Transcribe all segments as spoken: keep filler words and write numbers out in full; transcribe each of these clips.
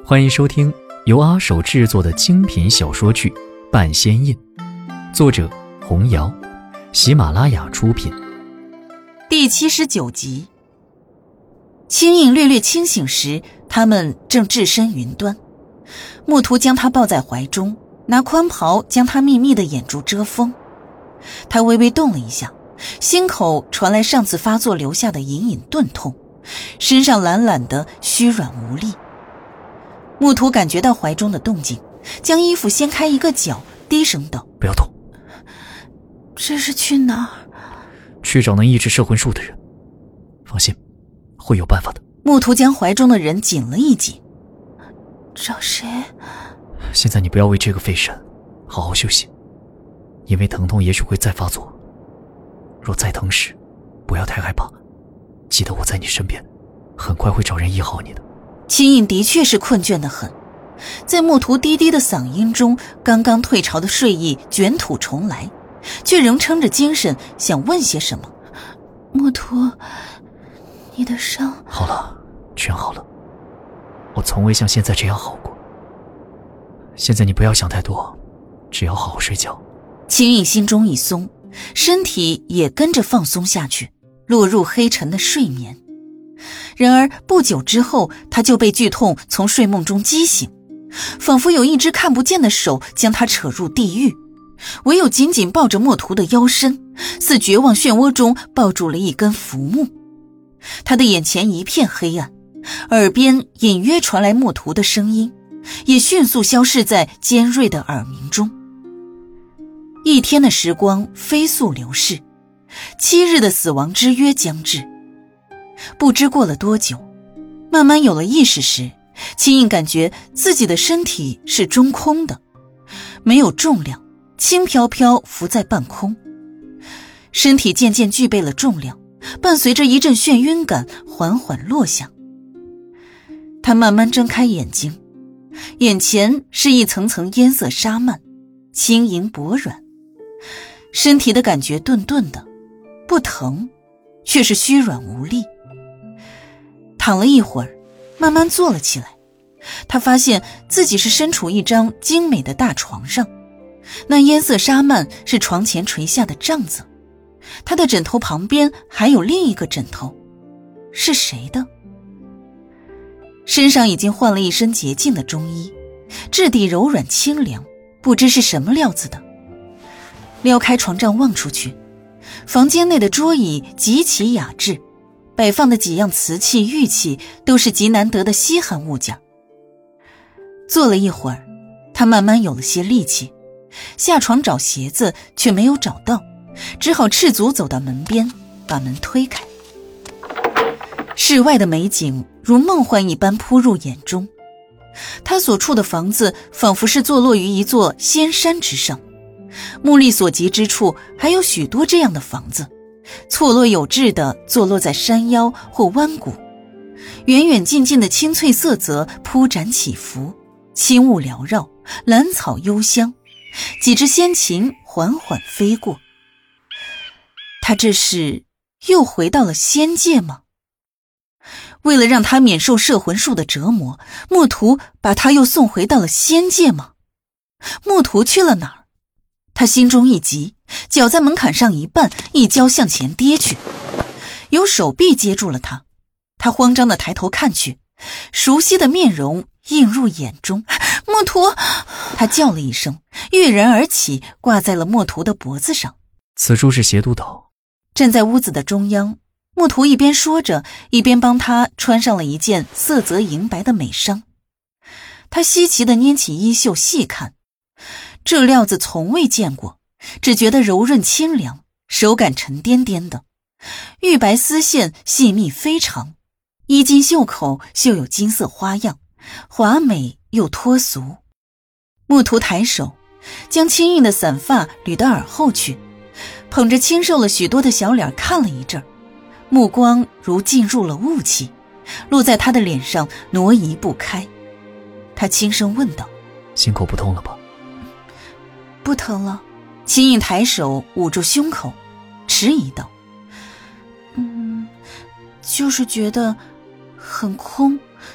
欢迎收听由阿手制作的精品小说剧《半仙印》，作者红瑶，喜马拉雅出品。 第七十九集。青印略略清醒时，他们正置身云端。木图将他抱在怀中，拿宽袍将他密密的眼珠遮风。他微微动了一下，心口传来上次发作留下的隐隐钝痛，身上懒懒的虚软无力。木图感觉到怀中的动静，将衣服掀开一个角，低声道： 不要动。 这是去哪儿？ 去找能抑制摄魂术的人，放心，会有办法的。 木图将怀中的人紧了一紧。找谁？ 现在你不要为这个费神，好好休息，因为疼痛也许会再发作。若再疼时，不要太害怕，记得我在你身边，很快会找人医好你的。 青印的确是困倦得很，在木图低低的嗓音中，刚刚退潮的睡意卷土重来，却仍撑着精神想问些什么。木图，你的伤…… 好了，全好了。我从未像现在这样好过。现在你不要想太多，只要好好睡觉。 青印心中一松，身体也跟着放松下去，落入黑沉的睡眠。然而不久之后，他就被剧痛从睡梦中激醒，仿佛有一只看不见的手将他扯入地狱，唯有紧紧抱着墨图的腰身，似绝望漩涡中抱住了一根浮木。他的眼前一片黑暗，耳边隐约传来墨图的声音，也迅速消逝在尖锐的耳鸣中。一天的时光飞速流逝，七日的死亡之约将至。不知过了多久，慢慢有了意识时，青印感觉自己的身体是中空的，没有重量，轻飘飘浮在半空。身体渐渐具备了重量，伴随着一阵眩晕感缓缓落下。他慢慢睁开眼睛，眼前是一层层烟色纱幔，轻盈薄软。身体的感觉顿顿的，不疼，却是虚软无力。躺了一会儿，慢慢坐了起来。他发现自己是身处一张精美的大床上，那烟色纱幔是床前垂下的帐子，他的枕头旁边还有另一个枕头，是谁的？身上已经换了一身洁净的中衣，质地柔软清凉，不知是什么料子的。撩开床帐望出去，房间内的桌椅极其雅致，摆放的几样瓷器玉器都是极难得的稀罕物件。坐了一会儿，他慢慢有了些力气，下床找鞋子却没有找到，只好赤足走到门边，把门推开。室外的美景如梦幻一般扑入眼中，他所处的房子仿佛是坐落于一座仙山之上，目力所及之处还有许多这样的房子，错落有致地坐落在山腰或湾谷，远远近近的青翠色泽铺展起伏，轻雾缭绕，兰草幽香，几只仙禽缓缓飞过。他这是又回到了仙界吗？为了让他免受摄魂术的折磨，墨图把他又送回到了仙界吗？墨图去了哪儿？他心中一急，脚在门槛上一绊，一跤向前跌去，有手臂接住了他。他慌张地抬头看去，熟悉的面容映入眼中。墨图！他叫了一声，跃然而起，挂在了墨图的脖子上。 此处是邪都岛。 站在屋子的中央，墨图一边说着，一边帮他穿上了一件色泽银白的美裳。他稀奇地拈起衣袖细看，这料子从未见过，只觉得柔润清凉，手感沉甸甸的，玉白丝线细密非常，衣襟袖口绣有金色花样，华美又脱俗。木图抬手将青印的散发捋到耳后去，捧着清瘦了许多的小脸看了一阵儿，目光如进入了雾气，落在他的脸上挪移不开。他轻声问道： 心口不痛了吧？ 不疼了。青印抬手捂住胸口，迟疑道：嗯，就是觉得很空，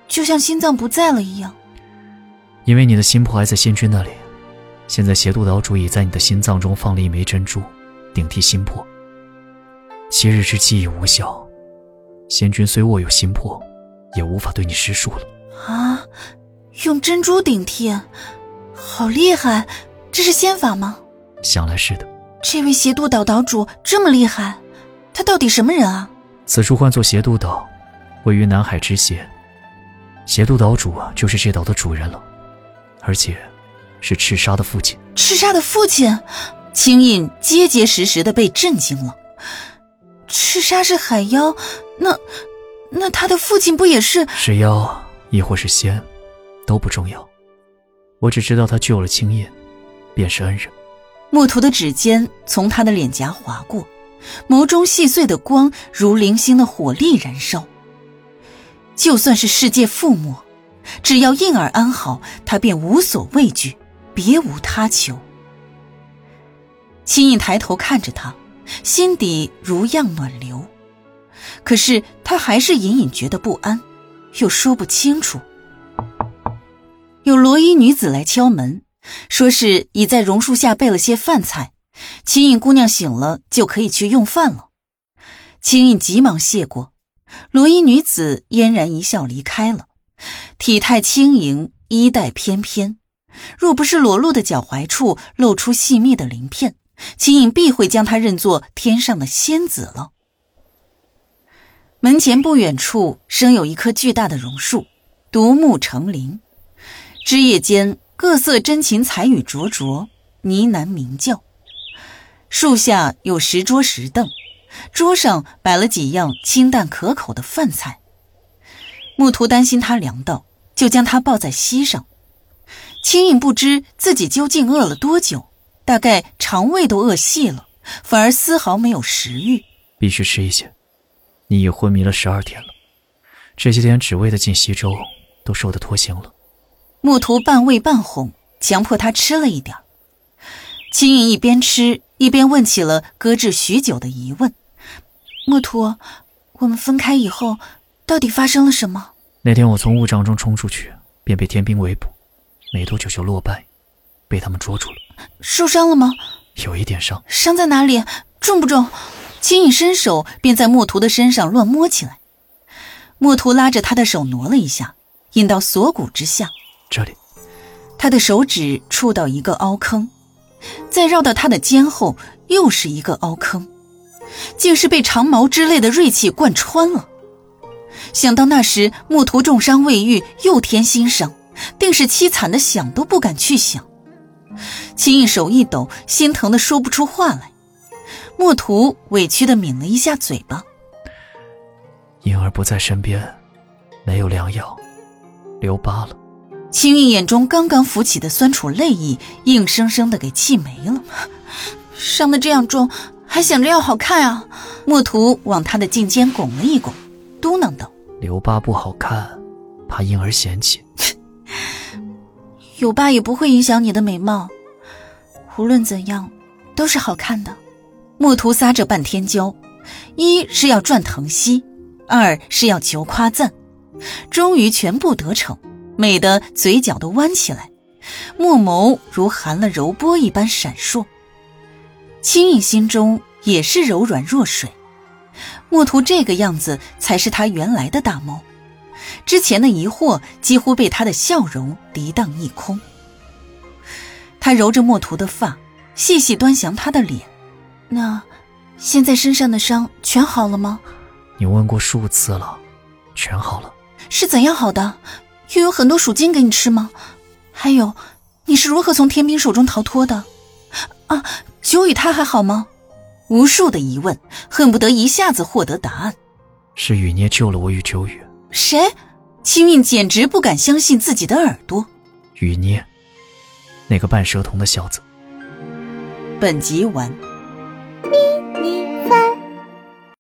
就像心脏不在了一样。 因为你的心魄还在仙君那里，现在邪渡岛主已在你的心脏中放了一枚珍珠，顶替心魄。七日之计已无效，仙君虽握有心魄，也无法对你施术了。 啊，用珍珠顶替，好厉害！这是仙法吗？ 想来是的。 这位邪渡岛岛主这么厉害，他到底什么人啊？ 此处唤作邪渡岛，位于南海之斜。邪渡岛主啊，就是这岛的主人了，而且是赤沙的父亲。 赤沙的父亲？青印结结实实的被震惊了。赤沙是海妖，那那他的父亲不也是？ 是妖亦或是仙，都不重要。我只知道他救了青印，便是恩人。 墨图的指尖从他的脸颊划过，眸中细碎的光如零星的火力燃烧。就算是世界覆没，只要印儿安好，他便无所畏惧，别无他求。青印抬头看着他，心底如漾暖流，可是他还是隐隐觉得不安，又说不清楚。有罗衣女子来敲门，说是已在榕树下备了些饭菜，青印姑娘醒了就可以去用饭了。青印急忙谢过，罗衣女子嫣然一笑离开了，体态轻盈，衣带翩翩，若不是裸露的脚踝处露出细密的鳞片，青印必会将她认作天上的仙子了。门前不远处生有一棵巨大的榕树，独木成林，枝叶间各色珍禽彩羽灼灼，呢喃鸣叫。树下有石桌石凳，桌上摆了几样清淡可口的饭菜。木图担心他凉到，就将他抱在膝上。青印不知自己究竟饿了多久，大概肠胃都饿细了，反而丝毫没有食欲。 必须吃一些，你已昏迷了十二天了，这些天只为的进西周，都瘦得脱形了。 木图半喂半哄，强迫他吃了一点。青印一边吃一边问起了搁置许久的疑问。木图，我们分开以后到底发生了什么？ 那天我从雾障中冲出去，便被天兵围捕，没多久就落败，被他们捉住了。 受伤了吗？ 有一点伤。 伤在哪里？重不重？青印伸手便在墨图的身上乱摸起来。墨图拉着他的手挪了一下，引到锁骨之下。 这里。 他的手指触到一个凹坑，再绕到他的肩后，又是一个凹坑，竟是被长矛之类的锐器贯穿了。想到那时墨图重伤未愈，又添新伤，定是凄惨的想都不敢去想。青印手一抖，心疼的说不出话来。墨图委屈的抿了一下嘴巴。 婴儿不在身边，没有良药，留疤了。 青印眼中刚刚浮起的酸楚泪意，硬生生的给气没了。伤得这样重，还想着要好看啊！墨图往他的颈肩拱了一拱，嘟囔道：“ 留疤不好看，怕婴儿嫌弃。 有疤也不会影响你的美貌，无论怎样，都是好看的。”墨图撒着半天娇，一是要赚疼惜，二是要求夸赞，终于全部得逞。美得嘴角都弯起来，墨眸如含了柔波一般闪烁。青印心中也是柔软若水，墨图这个样子才是他原来的大貌，之前的疑惑几乎被他的笑容涤荡一空。他揉着墨图的发，细细端详他的脸。那现在身上的伤全好了吗？ 你问过数次了，全好了。 是怎样好的？又有很多鼠精给你吃吗？还有，你是如何从天兵手中逃脱的？啊，九羽他还好吗？无数的疑问，恨不得一下子获得答案。 是雨捏救了我与九羽。 谁？青印简直不敢相信自己的耳朵。 雨捏，那个半蛇童的小子。 本集完。